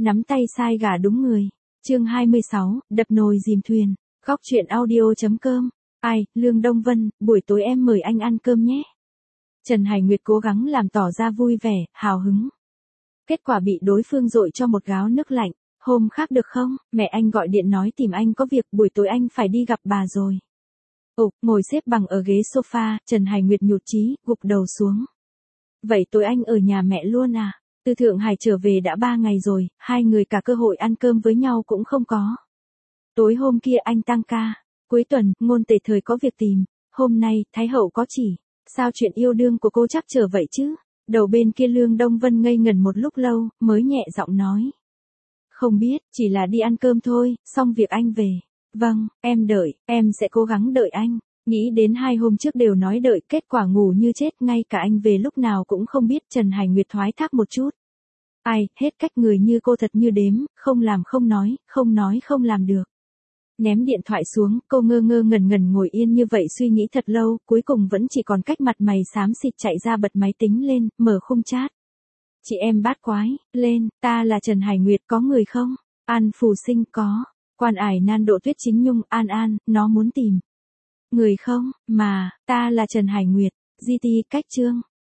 Nắm tay sai gà đúng người. Chương 26, đập nồi dìm thuyền. Góc truyện audio.com. Ai, Lương Đông Vân, buổi tối em mời anh ăn cơm nhé. Trần Hải Nguyệt cố gắng làm tỏ ra vui vẻ, hào hứng. Kết quả bị đối phương dội cho một gáo nước lạnh. Hôm khác được không, mẹ anh gọi điện nói tìm anh có việc, buổi tối anh phải đi gặp bà rồi. Ngồi xếp bằng ở ghế sofa, Trần Hải Nguyệt nhụt chí, gục đầu xuống. Vậy tối anh ở nhà mẹ luôn à? Từ Thượng Hải trở về đã 3 ngày rồi, hai người cả cơ hội ăn cơm với nhau cũng không có. Tối hôm kia anh tăng ca. Cuối tuần, Ngôn Tề Thời có việc tìm. Hôm nay, Thái Hậu có chỉ. Sao chuyện yêu đương của cô chắc trở vậy chứ? Đầu bên kia Lương Đông Vân ngây ngẩn một lúc lâu, mới nhẹ giọng nói. Không biết, chỉ là đi ăn cơm thôi, xong việc anh về. Vâng, em đợi, em sẽ cố gắng đợi anh. Nghĩ đến 2 hôm trước đều nói đợi, kết quả ngủ như chết, ngay cả anh về lúc nào cũng không biết. Trần Hải Nguyệt thoái thác một chút. Ai, hết cách, người như cô thật như đếm, không làm không nói không làm được. Ném điện thoại xuống, cô ngơ ngẩn ngồi yên như vậy suy nghĩ thật lâu, cuối cùng vẫn chỉ còn cách mặt mày xám xịt chạy ra bật máy tính lên, mở khung chat. Chị em bát quái, lên, ta là Trần Hải Nguyệt, có người không? An Phù Sinh có. Quan Ải Nan Độ Tuyết Chính Nhung, An, nó muốn tìm người không, mà, ta là Trần Hải Nguyệt, GT cách chương.